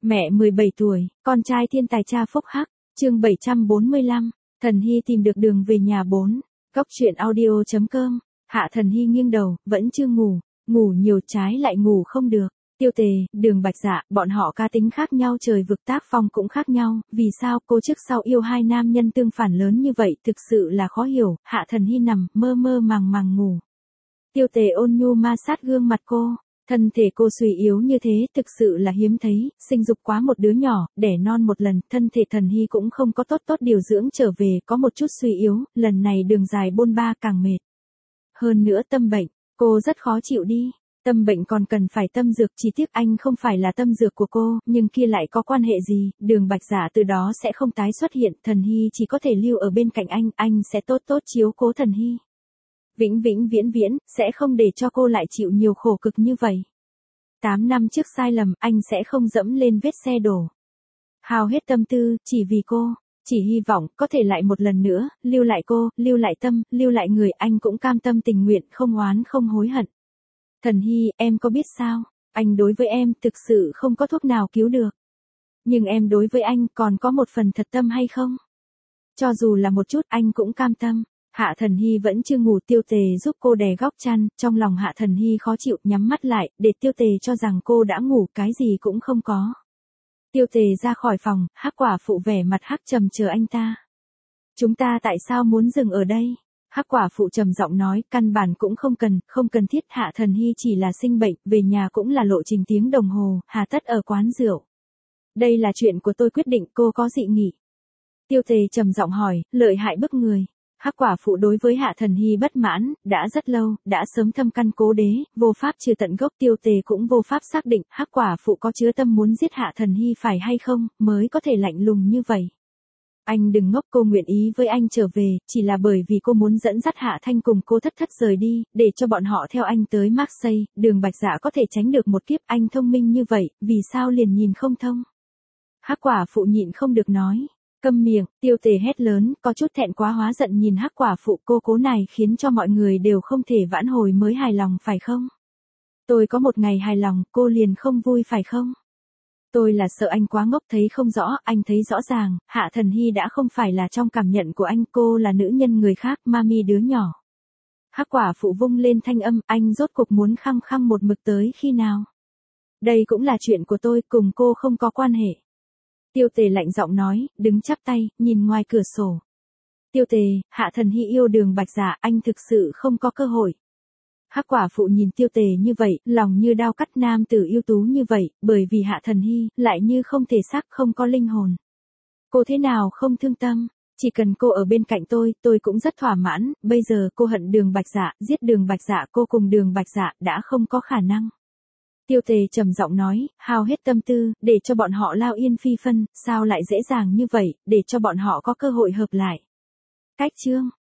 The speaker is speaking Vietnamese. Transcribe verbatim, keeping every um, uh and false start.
Mẹ mười bảy tuổi, con trai thiên tài cha phúc hắc, chương bảy trăm bốn mươi lăm, Thần Hy tìm được đường về nhà bốn. Góc truyện audio chấm com. Hạ Thần Hy nghiêng đầu, vẫn chưa ngủ, ngủ nhiều trái lại ngủ không được. Tiêu Tề, Đường Bạch Dạ, bọn họ cá tính khác nhau, trời vực tác phong cũng khác nhau, vì sao cô trước sau yêu hai nam nhân tương phản lớn như vậy, thực sự là khó hiểu. Hạ Thần Hy nằm mơ mơ màng màng ngủ. Tiêu Tề ôn nhu ma sát gương mặt cô. Thân thể cô suy yếu như thế thực sự là hiếm thấy, sinh dục quá một đứa nhỏ, đẻ non một lần, thân thể Thần Hy cũng không có tốt tốt điều dưỡng trở về, có một chút suy yếu, lần này đường dài bôn ba càng mệt. Hơn nữa tâm bệnh, cô rất khó chịu đi, tâm bệnh còn cần phải tâm dược, chỉ tiếc anh không phải là tâm dược của cô, nhưng kia lại có quan hệ gì, Đường Bạch Dạ từ đó sẽ không tái xuất hiện, Thần Hy chỉ có thể lưu ở bên cạnh anh, anh sẽ tốt tốt chiếu cố Thần Hy. Vĩnh vĩnh viễn viễn, sẽ không để cho cô lại chịu nhiều khổ cực như vậy. Tám năm trước sai lầm, anh sẽ không dẫm lên vết xe đổ. Hao hết tâm tư, chỉ vì cô, chỉ hy vọng, có thể lại một lần nữa, lưu lại cô, lưu lại tâm, lưu lại người, anh cũng cam tâm tình nguyện, không oán không hối hận. Thần Hy, em có biết sao, anh đối với em, thực sự không có thuốc nào cứu được. Nhưng em đối với anh, còn có một phần thật tâm hay không? Cho dù là một chút, anh cũng cam tâm. Hạ Thần Hy vẫn chưa ngủ, Tiêu Tề giúp cô đè góc chăn, trong lòng Hạ Thần Hy khó chịu, nhắm mắt lại, để Tiêu Tề cho rằng cô đã ngủ, cái gì cũng không có. Tiêu Tề ra khỏi phòng, Hắc Quả Phụ vẻ mặt hắc trầm chờ anh ta. Chúng ta tại sao muốn dừng ở đây? Hắc Quả Phụ trầm giọng nói, căn bản cũng không cần, không cần thiết, Hạ Thần Hy chỉ là sinh bệnh, về nhà cũng là lộ trình tiếng đồng hồ, hà tất ở quán rượu. Đây là chuyện của tôi quyết định, cô có dị nghị. Tiêu Tề trầm giọng hỏi, lợi hại bức người. Hắc Quả Phụ đối với Hạ Thần Hy bất mãn, đã rất lâu, đã sớm thâm căn cố đế, vô pháp trừ tận gốc, Tiêu Tề cũng vô pháp xác định, Hắc Quả Phụ có chứa tâm muốn giết Hạ Thần Hy phải hay không, mới có thể lạnh lùng như vậy. Anh đừng ngốc, cô nguyện ý với anh trở về, chỉ là bởi vì cô muốn dẫn dắt Hạ Thanh cùng cô thất thất rời đi, để cho bọn họ theo anh tới Marseille, Đường Bạch Dạ có thể tránh được một kiếp, anh thông minh như vậy, vì sao liền nhìn không thông? Hắc Quả Phụ nhịn không được nói. Câm miệng, Tiêu Tề hét lớn, có chút thẹn quá hóa giận nhìn Hắc Quả Phụ, cô cố này khiến cho mọi người đều không thể vãn hồi mới hài lòng phải không? Tôi có một ngày hài lòng, cô liền không vui phải không? Tôi là sợ anh quá ngốc thấy không rõ, anh thấy rõ ràng, Hạ Thần Hy đã không phải là trong cảm nhận của anh, cô là nữ nhân người khác, mami đứa nhỏ. Hắc Quả Phụ vung lên thanh âm, anh rốt cuộc muốn khăng khăng một mực tới khi nào? Đây cũng là chuyện của tôi, cùng cô không có quan hệ. Tiêu Tề lạnh giọng nói, đứng chắp tay, nhìn ngoài cửa sổ. Tiêu Tề, Hạ Thần Hy yêu Đường Bạch Dạ, anh thực sự không có cơ hội. Hắc Quả Phụ nhìn Tiêu Tề như vậy, lòng như đao cắt, nam tử ưu tú như vậy, bởi vì Hạ Thần Hy, lại như không thể xác, không có linh hồn. Cô thế nào không thương tâm, chỉ cần cô ở bên cạnh tôi, tôi cũng rất thỏa mãn, bây giờ cô hận Đường Bạch Dạ, giết Đường Bạch Dạ, cô cùng Đường Bạch Dạ, đã không có khả năng. Tiêu Tề trầm giọng nói, hao hết tâm tư, để cho bọn họ lao yên phi phân, sao lại dễ dàng như vậy, để cho bọn họ có cơ hội hợp lại. Cách chương.